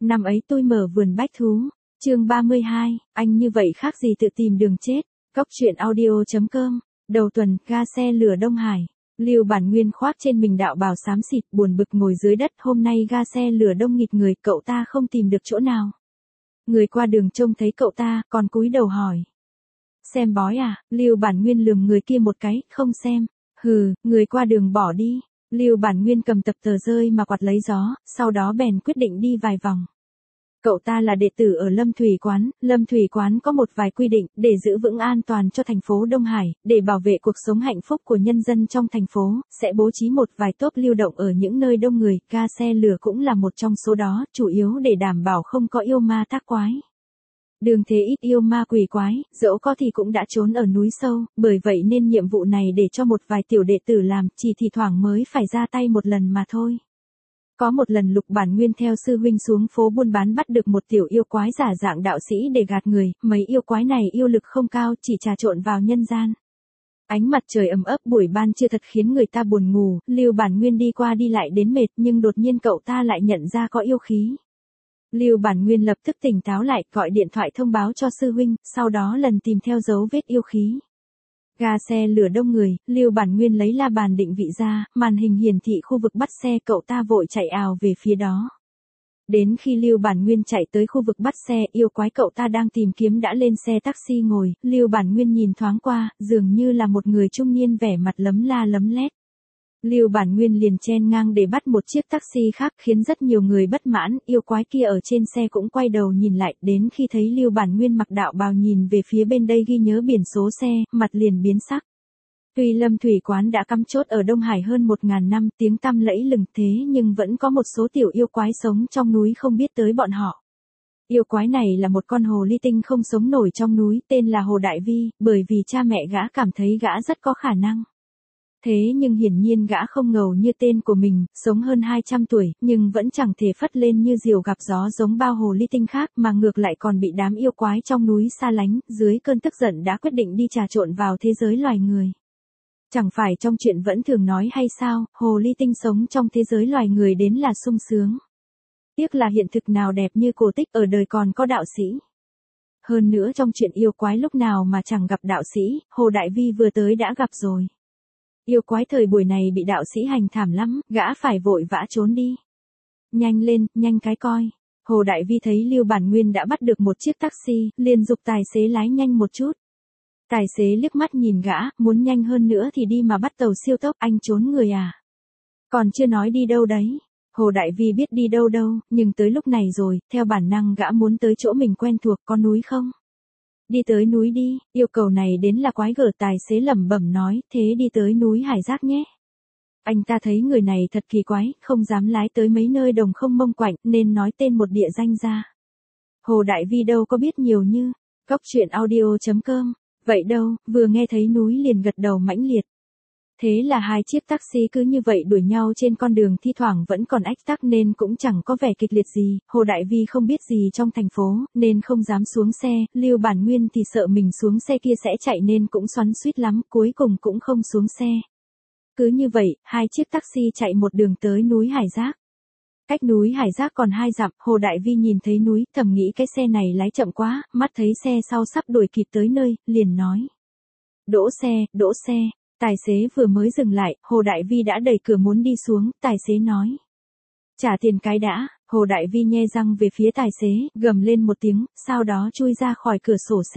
Năm ấy tôi mở vườn bách thú. Chương 32, anh như vậy khác gì tự tìm đường chết. Cốc truyện audio.com. Đầu tuần, ga xe lửa Đông Hải. Lưu Bản Nguyên khoác trên mình đạo bào xám xịt, buồn bực ngồi dưới đất. Hôm nay ga xe lửa đông nghịt người, cậu ta không tìm được chỗ nào. Người qua đường trông thấy cậu ta, còn cúi đầu hỏi. Xem bói à? Lưu Bản Nguyên lườm người kia một cái, không xem. Hừ, người qua đường bỏ đi. Lưu Bản Nguyên cầm tập tờ rơi mà quạt lấy gió, sau đó bèn quyết định đi vài vòng. Cậu ta là đệ tử ở Lâm Thủy Quán có một vài quy định để giữ vững an toàn cho thành phố Đông Hải, để bảo vệ cuộc sống hạnh phúc của nhân dân trong thành phố, sẽ bố trí một vài tốp lưu động ở những nơi đông người, ga xe lửa cũng là một trong số đó, chủ yếu để đảm bảo không có yêu ma tác quái. Đường thế ít yêu ma quỷ quái, dẫu có thì cũng đã trốn ở núi sâu, bởi vậy nên nhiệm vụ này để cho một vài tiểu đệ tử làm, chỉ thi thoảng mới phải ra tay một lần mà thôi. Có một lần Lục Bản Nguyên theo sư huynh xuống phố buôn bán bắt được một tiểu yêu quái giả dạng đạo sĩ để gạt người, mấy yêu quái này yêu lực không cao, chỉ trà trộn vào nhân gian. Ánh mặt trời ấm ấp buổi ban trưa thật khiến người ta buồn ngủ, Lưu Bản Nguyên đi qua đi lại đến mệt nhưng đột nhiên cậu ta lại nhận ra có yêu khí. Lưu Bản Nguyên lập tức tỉnh táo lại, gọi điện thoại thông báo cho sư huynh, sau đó lần tìm theo dấu vết yêu khí. Ga xe lửa đông người, Lưu Bản Nguyên lấy la bàn định vị ra, màn hình hiển thị khu vực bắt xe, cậu ta vội chạy ào về phía đó. Đến khi Lưu Bản Nguyên chạy tới khu vực bắt xe, yêu quái cậu ta đang tìm kiếm đã lên xe taxi ngồi, Lưu Bản Nguyên nhìn thoáng qua, dường như là một người trung niên vẻ mặt lấm la lấm lét. Lưu Bản Nguyên liền chen ngang để bắt một chiếc taxi khác khiến rất nhiều người bất mãn, yêu quái kia ở trên xe cũng quay đầu nhìn lại, đến khi thấy Lưu Bản Nguyên mặc đạo bào nhìn về phía bên đây ghi nhớ biển số xe, mặt liền biến sắc. Tuy Lâm Thủy Quán đã cắm chốt ở Đông Hải hơn 1000 năm, tiếng tăm lẫy lừng thế nhưng vẫn có một số tiểu yêu quái sống trong núi không biết tới bọn họ. Yêu quái này là một con hồ ly tinh không sống nổi trong núi, tên là Hồ Đại Vi, bởi vì cha mẹ gã cảm thấy gã rất có khả năng. Thế nhưng hiển nhiên gã không ngầu như tên của mình, sống hơn 200 tuổi, nhưng vẫn chẳng thể phất lên như diều gặp gió giống bao hồ ly tinh khác mà ngược lại còn bị đám yêu quái trong núi xa lánh, dưới cơn tức giận đã quyết định đi trà trộn vào thế giới loài người. Chẳng phải trong chuyện vẫn thường nói hay sao, hồ ly tinh sống trong thế giới loài người đến là sung sướng. Tiếc là hiện thực nào đẹp như cổ tích ở đời còn có đạo sĩ. Hơn nữa trong chuyện yêu quái lúc nào mà chẳng gặp đạo sĩ, Hồ Đại Vi vừa tới đã gặp rồi. Yêu quái thời buổi này bị đạo sĩ hành thảm lắm, gã phải vội vã trốn đi. Nhanh lên, nhanh cái coi. Hồ Đại Vi thấy Lưu Bản Nguyên đã bắt được một chiếc taxi, liền giục tài xế lái nhanh một chút. Tài xế liếc mắt nhìn gã, muốn nhanh hơn nữa thì đi mà bắt tàu siêu tốc, anh trốn người à? Còn chưa nói đi đâu đấy. Hồ Đại Vi biết đi đâu đâu, nhưng tới lúc này rồi, theo bản năng gã muốn tới chỗ mình quen thuộc, có núi không? Đi tới núi đi, yêu cầu này đến là quái gở, tài xế lẩm bẩm nói, thế đi tới núi Hải Giác nhé. Anh ta thấy người này thật kỳ quái, không dám lái tới mấy nơi đồng không mông quạnh, nên nói tên một địa danh ra. Hồ Đại Vi đâu có biết nhiều như, cốc truyện audio.com, vậy đâu, vừa nghe thấy núi liền gật đầu mãnh liệt. Thế là hai chiếc taxi cứ như vậy đuổi nhau trên con đường thi thoảng vẫn còn ách tắc nên cũng chẳng có vẻ kịch liệt gì, Hồ Đại Vi không biết gì trong thành phố, nên không dám xuống xe, Lưu Bản Nguyên thì sợ mình xuống xe kia sẽ chạy nên cũng xoắn xuýt lắm, cuối cùng cũng không xuống xe. Cứ như vậy, hai chiếc taxi chạy một đường tới núi Hải Giác. Cách núi Hải Giác còn 2 dặm, Hồ Đại Vi nhìn thấy núi, thầm nghĩ cái xe này lái chậm quá, mắt thấy xe sau sắp đuổi kịp tới nơi, liền nói. Đỗ xe. Tài xế vừa mới dừng lại, Hồ Đại Vi đã đẩy cửa muốn đi xuống, tài xế nói. Trả tiền cái đã, Hồ Đại Vi nhe răng về phía tài xế, gầm lên một tiếng, sau đó chui ra khỏi cửa sổ xe.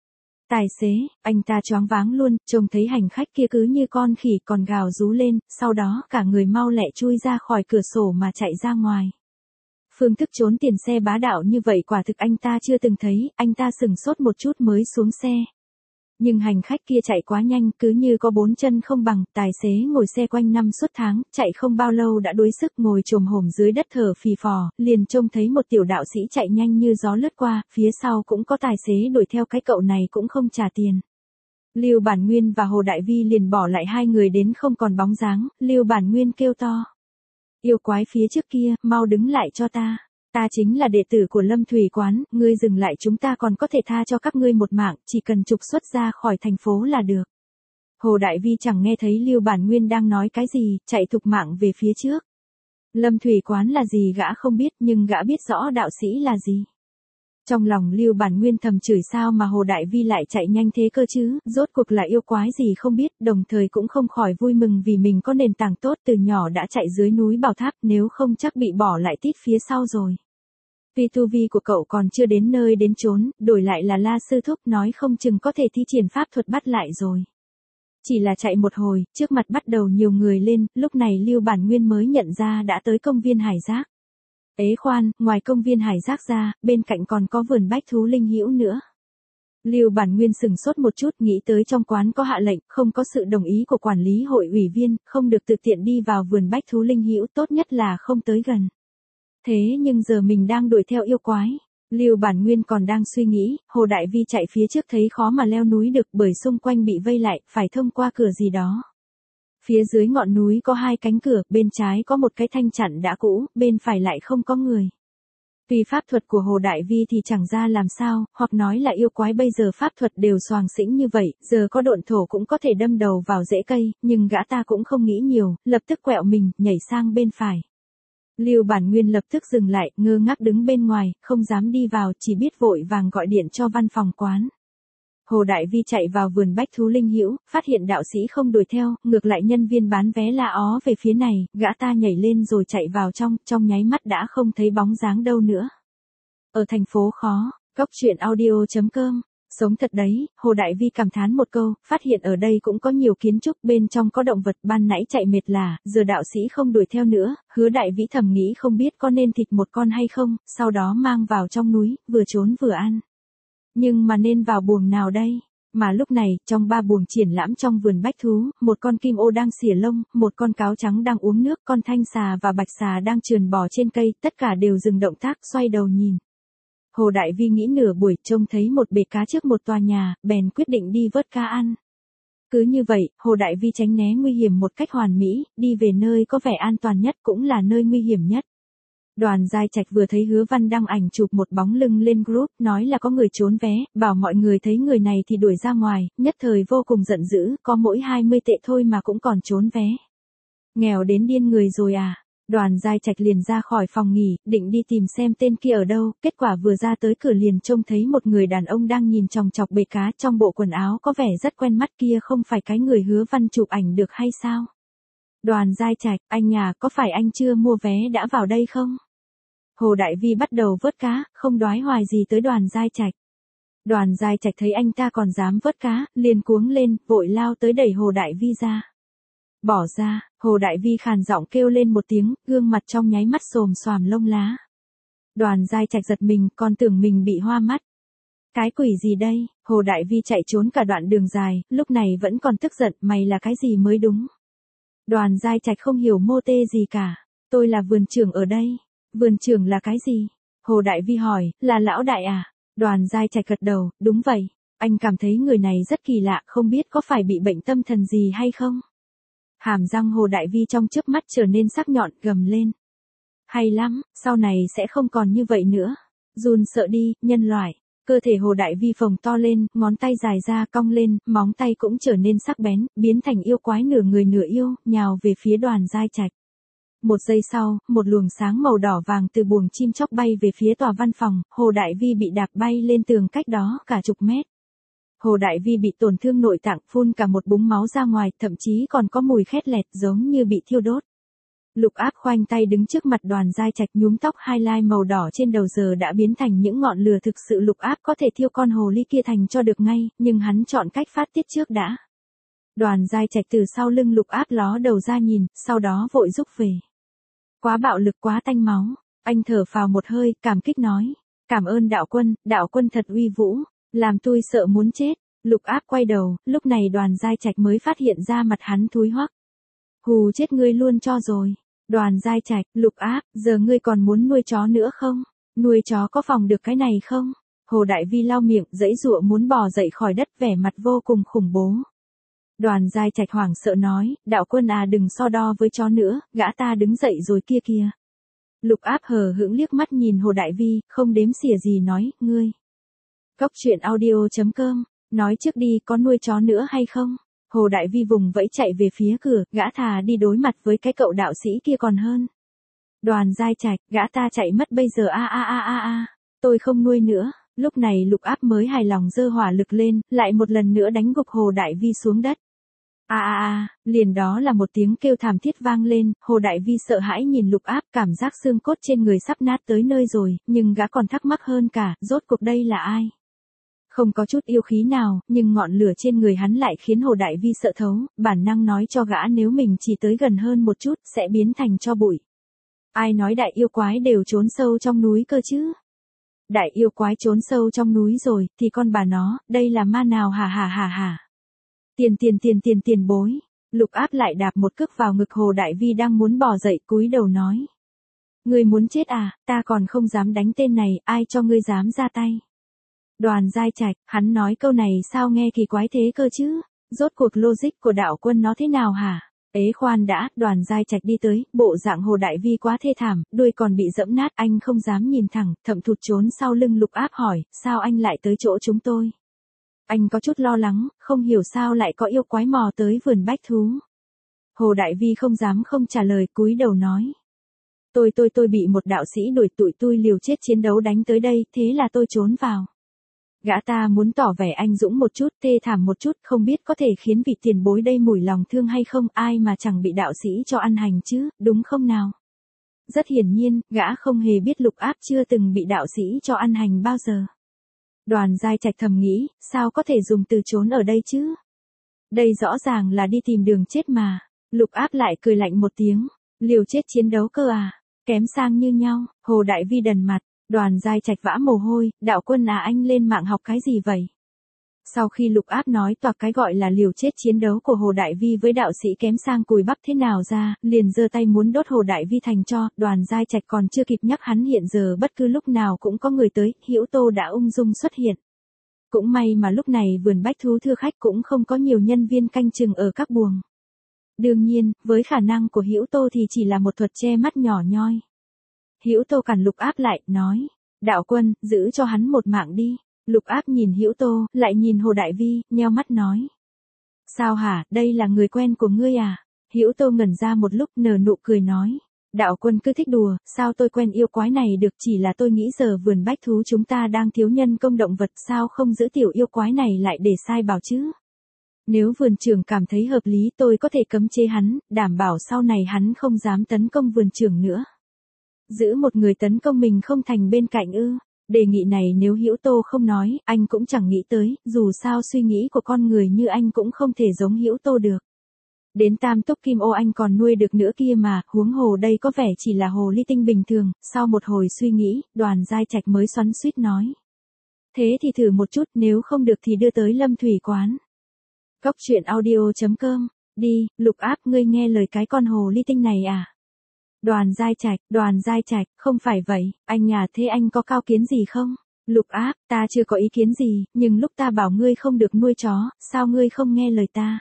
Tài xế, anh ta choáng váng luôn, trông thấy hành khách kia cứ như con khỉ còn gào rú lên, sau đó cả người mau lẹ chui ra khỏi cửa sổ mà chạy ra ngoài. Phương thức trốn tiền xe bá đạo như vậy quả thực anh ta chưa từng thấy, anh ta sửng sốt một chút mới xuống xe. Nhưng hành khách kia chạy quá nhanh, cứ như có 4 chân không bằng, tài xế ngồi xe quanh năm suốt tháng, chạy không bao lâu đã đuối sức ngồi chồm hổm dưới đất thở phì phò, liền trông thấy một tiểu đạo sĩ chạy nhanh như gió lướt qua, phía sau cũng có tài xế đuổi theo, cái cậu này cũng không trả tiền. Lưu Bản Nguyên và Hồ Đại Vi liền bỏ lại hai người đến không còn bóng dáng, Lưu Bản Nguyên kêu to. Yêu quái phía trước kia, mau đứng lại cho ta. Ta chính là đệ tử của Lâm Thủy Quán, ngươi dừng lại chúng ta còn có thể tha cho các ngươi một mạng, chỉ cần trục xuất ra khỏi thành phố là được. Hồ Đại Vi chẳng nghe thấy Lưu Bản Nguyên đang nói cái gì, chạy thục mạng về phía trước. Lâm Thủy Quán là gì gã không biết, nhưng gã biết rõ đạo sĩ là gì. Trong lòng Lưu Bản Nguyên thầm chửi sao mà Hồ Đại Vi lại chạy nhanh thế cơ chứ, rốt cuộc là yêu quái gì không biết, đồng thời cũng không khỏi vui mừng vì mình có nền tảng tốt, từ nhỏ đã chạy dưới núi Bảo Tháp, nếu không chắc bị bỏ lại tít phía sau rồi. Vì tu vi của cậu còn chưa đến nơi đến chốn, đổi lại là La Sư Thúc nói không chừng có thể thi triển pháp thuật bắt lại rồi. Chỉ là chạy một hồi, trước mặt bắt đầu nhiều người lên, lúc này Lưu Bản Nguyên mới nhận ra đã tới công viên Hải Giác. Ế khoan, ngoài công viên Hải Giác ra, bên cạnh còn có vườn bách thú linh hữu nữa. Lưu Bản Nguyên sừng sốt một chút, nghĩ tới trong quán có hạ lệnh, không có sự đồng ý của quản lý hội ủy viên, không được tự tiện đi vào vườn bách thú linh hữu, tốt nhất là không tới gần. Thế nhưng giờ mình đang đuổi theo yêu quái. Lưu Bản Nguyên còn đang suy nghĩ, Hồ Đại Vi chạy phía trước thấy khó mà leo núi được bởi xung quanh bị vây lại, phải thông qua cửa gì đó. Phía dưới ngọn núi có 2 cánh cửa, bên trái có một cái thanh chặn đã cũ, bên phải lại không có người. Vì pháp thuật của Hồ Đại Vi thì chẳng ra làm sao, hoặc nói là yêu quái bây giờ pháp thuật đều xoàng xĩnh như vậy, giờ có độn thổ cũng có thể đâm đầu vào rễ cây, nhưng gã ta cũng không nghĩ nhiều, lập tức quẹo mình, nhảy sang bên phải. Lưu Bản Nguyên lập tức dừng lại, ngơ ngác đứng bên ngoài, không dám đi vào, chỉ biết vội vàng gọi điện cho văn phòng quán. Hồ Đại Vi chạy vào vườn bách thú linh hữu, phát hiện đạo sĩ không đuổi theo, ngược lại nhân viên bán vé la ó về phía này, gã ta nhảy lên rồi chạy vào trong nháy mắt đã không thấy bóng dáng đâu nữa. Ở thành phố khó, Cốc Truyện Audio.com. Sống thật đấy, Hồ Đại Vi cảm thán một câu, phát hiện ở đây cũng có nhiều kiến trúc, bên trong có động vật, ban nãy chạy mệt là, giờ đạo sĩ không đuổi theo nữa, Hứa Đại Vĩ thầm nghĩ không biết có nên thịt một con hay không, sau đó mang vào trong núi, vừa trốn vừa ăn. Nhưng mà nên vào buồng nào đây? Mà lúc này, trong 3 buồng triển lãm trong vườn bách thú, một con kim ô đang xỉa lông, một con cáo trắng đang uống nước, con thanh xà và bạch xà đang trườn bò trên cây, tất cả đều dừng động tác, xoay đầu nhìn. Hồ Đại Vi nghĩ nửa buổi, trông thấy một bể cá trước một tòa nhà, bèn quyết định đi vớt cá ăn. Cứ như vậy, Hồ Đại Vi tránh né nguy hiểm một cách hoàn mỹ, đi về nơi có vẻ an toàn nhất cũng là nơi nguy hiểm nhất. Đoàn Giai Trạch vừa thấy Hứa Văn đăng ảnh chụp một bóng lưng lên group, nói là có người trốn vé, bảo mọi người thấy người này thì đuổi ra ngoài, nhất thời vô cùng giận dữ, có mỗi 20 tệ thôi mà cũng còn trốn vé. Nghèo đến điên người rồi à? Đoàn Giai Trạch liền ra khỏi phòng nghỉ, định đi tìm xem tên kia ở đâu, kết quả vừa ra tới cửa liền trông thấy một người đàn ông đang nhìn chòng chọc bể cá, trong bộ quần áo có vẻ rất quen mắt, kia không phải cái người Hứa Văn chụp ảnh được hay sao? Đoàn Giai Trạch, anh à, có phải anh chưa mua vé đã vào đây không? Hồ Đại Vi bắt đầu vớt cá, không đoái hoài gì tới Đoàn Giai Trạch. Đoàn Giai Trạch thấy anh ta còn dám vớt cá, liền cuống lên, vội lao tới đẩy Hồ Đại Vi ra. Bỏ ra, Hồ Đại Vi khàn giọng kêu lên một tiếng, gương mặt trong nháy mắt xồm xoàm lông lá. Đoàn Giai Trạch giật mình, còn tưởng mình bị hoa mắt. Cái quỷ gì đây? Hồ Đại Vi chạy trốn cả đoạn đường dài, lúc này vẫn còn tức giận, mày là cái gì mới đúng? Đoàn Giai Trạch không hiểu mô tê gì cả. Tôi là vườn trưởng ở đây. Vườn trưởng là cái gì? Hồ Đại Vi hỏi, là lão đại à? Đoàn Giai Trạch gật đầu, đúng vậy. Anh cảm thấy người này rất kỳ lạ, không biết có phải bị bệnh tâm thần gì hay không? Hàm răng Hồ Đại Vi trong chớp mắt trở nên sắc nhọn, gầm lên. Hay lắm, sau này sẽ không còn như vậy nữa. Run sợ đi, nhân loại. Cơ thể Hồ Đại Vi phồng to lên, ngón tay dài ra cong lên, móng tay cũng trở nên sắc bén, biến thành yêu quái nửa người nửa yêu, nhào về phía Đoàn Giai Trạch. Một giây sau, một luồng sáng màu đỏ vàng từ buồng chim chóc bay về phía tòa văn phòng, Hồ Đại Vi bị đạp bay lên tường cách đó cả chục mét. Hồ Đại Vi bị tổn thương nội tạng, phun cả một búng máu ra ngoài, thậm chí còn có mùi khét lẹt giống như bị thiêu đốt. Lục Áp khoanh tay đứng trước mặt Đoàn Giai Trạch, nhúm tóc highlight màu đỏ trên đầu giờ đã biến thành những ngọn lửa, thực sự Lục Áp có thể thiêu con hồ ly kia thành cho được ngay, nhưng hắn chọn cách phát tiết trước đã. Đoàn Giai Trạch từ sau lưng Lục Áp ló đầu ra nhìn, sau đó vội rúc về. Quá bạo lực, quá tanh máu. Anh thở phào một hơi, cảm kích nói. Cảm ơn đạo quân thật uy vũ. Làm tôi sợ muốn chết. Lục Áp quay đầu, lúc này Đoàn Giai Trạch mới phát hiện ra mặt hắn thúi hoắc. Hù chết ngươi luôn cho rồi. Đoàn Giai Trạch, Lục Áp, giờ ngươi còn muốn nuôi chó nữa không? Nuôi chó có phòng được cái này không? Hồ Đại Vi lau miệng, giãy giụa muốn bò dậy khỏi đất, vẻ mặt vô cùng khủng bố. Đoàn Giai Trạch hoảng sợ nói, đạo quân à, đừng so đo với chó nữa, gã ta đứng dậy rồi kia kìa. Lục Áp hờ hững liếc mắt nhìn Hồ Đại Vi, không đếm xỉa gì nói, ngươi. Cốc Truyện Audio.com, nói trước đi, có nuôi chó nữa hay không? Hồ Đại Vi vùng vẫy chạy về phía cửa, gã thà đi đối mặt với cái cậu đạo sĩ kia còn hơn. Đoàn Giai Trạch, gã ta chạy mất bây giờ tôi không nuôi nữa. Lúc này Lục Áp mới hài lòng giơ hỏa lực lên, lại một lần nữa đánh gục Hồ Đại Vi xuống đất. Liền đó là một tiếng kêu thảm thiết vang lên, Hồ Đại Vi sợ hãi nhìn Lục Áp, cảm giác xương cốt trên người sắp nát tới nơi rồi, nhưng gã còn thắc mắc hơn cả, rốt cuộc đây là ai? Không có chút yêu khí nào, nhưng ngọn lửa trên người hắn lại khiến Hồ Đại Vi sợ thấu, bản năng nói cho gã nếu mình chỉ tới gần hơn một chút, sẽ biến thành tro bụi. Ai nói đại yêu quái đều trốn sâu trong núi cơ chứ? Đại yêu quái trốn sâu trong núi rồi, thì con bà nó, đây là ma nào hả? Tiền bối. Lục Áp lại đạp một cước vào ngực Hồ Đại Vi đang muốn bò dậy, cúi đầu nói. Ngươi muốn chết à, ta còn không dám đánh tên này, ai cho ngươi dám ra tay? Đoàn Giai Trạch, hắn nói câu này sao nghe kỳ quái thế cơ chứ? Rốt cuộc logic của đạo quân nó thế nào hả? Ế khoan đã, Đoàn Giai Trạch đi tới, bộ dạng Hồ Đại Vi quá thê thảm, đuôi còn bị dẫm nát, anh không dám nhìn thẳng, thậm thụt trốn sau lưng Lục Áp hỏi, sao anh lại tới chỗ chúng tôi? Anh có chút lo lắng, không hiểu sao lại có yêu quái mò tới vườn bách thú. Hồ Đại Vi không dám không trả lời, cúi đầu nói. Tôi bị một đạo sĩ đuổi tụi tôi liều chết chiến đấu đánh tới đây, thế là tôi trốn vào. Gã ta muốn tỏ vẻ anh dũng một chút, thê thảm một chút, không biết có thể khiến vị tiền bối đây mủi lòng thương hay không, ai mà chẳng bị đạo sĩ cho ăn hành chứ, đúng không nào? Rất hiển nhiên, gã không hề biết Lục Áp chưa từng bị đạo sĩ cho ăn hành bao giờ. Đoàn Giai Trạch thầm nghĩ, sao có thể dùng từ trốn ở đây chứ? Đây rõ ràng là đi tìm đường chết mà. Lục Áp lại cười lạnh một tiếng, liều chết chiến đấu cơ à? Kém sang như nhau. Hồ Đại Vi đần mặt. Đoàn Giai Trạch vã mồ hôi, đạo quân à, anh lên mạng học cái gì vậy? Sau khi Lục Áp nói toạc cái gọi là liều chết chiến đấu của Hồ Đại Vi với đạo sĩ kém sang cùi bắp thế nào ra, liền giơ tay muốn đốt Hồ Đại Vi thành tro. Đoàn Giai Trạch còn chưa kịp nhắc hắn hiện giờ bất cứ lúc nào cũng có người tới, Hữu Tô đã ung dung xuất hiện. Cũng may mà lúc này vườn bách thú thưa khách cũng không có nhiều nhân viên canh chừng ở các buồng. Đương nhiên, với khả năng của Hữu Tô thì chỉ là một thuật che mắt nhỏ nhoi. Hữu Tô cản Lục Áp lại, nói, đạo quân, giữ cho hắn một mạng đi. Lục Áp nhìn Hữu Tô, lại nhìn Hồ Đại Vi, nheo mắt nói. Sao hả, đây là người quen của ngươi à? Hữu Tô ngẩn ra một lúc nở nụ cười nói. Đạo quân cứ thích đùa, sao tôi quen yêu quái này được, chỉ là tôi nghĩ giờ vườn bách thú chúng ta đang thiếu nhân công động vật, sao không giữ tiểu yêu quái này lại để sai bảo chứ? Nếu vườn trưởng cảm thấy hợp lý tôi có thể cấm chế hắn, đảm bảo sau này hắn không dám tấn công vườn trưởng nữa. Giữ một người tấn công mình không thành bên cạnh ư? Đề nghị này nếu Hữu Tô không nói, anh cũng chẳng nghĩ tới, dù sao suy nghĩ của con người như anh cũng không thể giống Hữu Tô được. Đến tam túc kim ô anh còn nuôi được nữa kia mà, huống hồ đây có vẻ chỉ là hồ ly tinh bình thường. Sau một hồi suy nghĩ, Đoàn Giai Trạch mới xoắn xuýt nói. Thế thì thử một chút, nếu không được thì đưa tới Lâm Thủy quán. Cốc truyện audio.com, đi, Lục Áp, ngươi nghe lời cái con hồ ly tinh này à? Đoàn Giai Trạch, không phải vậy, anh à, thế anh có cao kiến gì không? Lục Áp, ta chưa có ý kiến gì, nhưng lúc ta bảo ngươi không được nuôi chó, sao ngươi không nghe lời ta?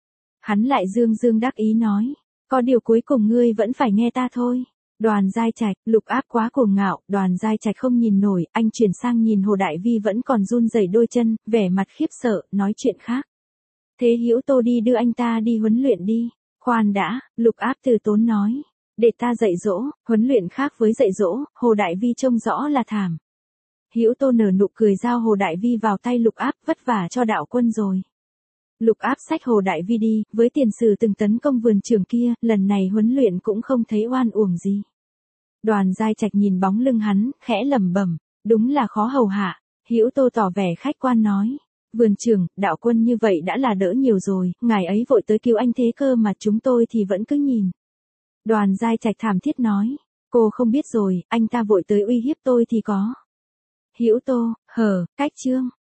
Hắn lại dương đắc ý nói, có điều cuối cùng ngươi vẫn phải nghe ta thôi. Đoàn Giai Trạch, Lục Áp quá cuồng ngạo, Đoàn Giai Trạch không nhìn nổi, anh chuyển sang nhìn Hồ Đại Vi vẫn còn run rẩy đôi chân, vẻ mặt khiếp sợ, nói chuyện khác. Thế Hữu Tô đi đưa anh ta đi huấn luyện đi. Khoan đã, Lục Áp từ tốn nói. Để ta dạy dỗ, huấn luyện khác với dạy dỗ, Hồ Đại Vi trông rõ là thảm. Hữu Tô nở nụ cười giao Hồ Đại Vi vào tay Lục Áp, vất vả cho đạo quân rồi. Lục Áp xách Hồ Đại Vi đi, với tiền sử từng tấn công vườn trưởng kia, lần này huấn luyện cũng không thấy oan uổng gì. Đoàn Giai Trạch nhìn bóng lưng hắn, khẽ lẩm bẩm, đúng là khó hầu hạ. Hữu Tô tỏ vẻ khách quan nói. Vườn trưởng, đạo quân như vậy đã là đỡ nhiều rồi, ngài ấy vội tới cứu anh thế cơ mà chúng tôi thì vẫn cứ nhìn. Đoàn Giai Trạch thảm thiết nói, cô không biết rồi, anh ta vội tới uy hiếp tôi thì có. Hữu Tô, cách chương.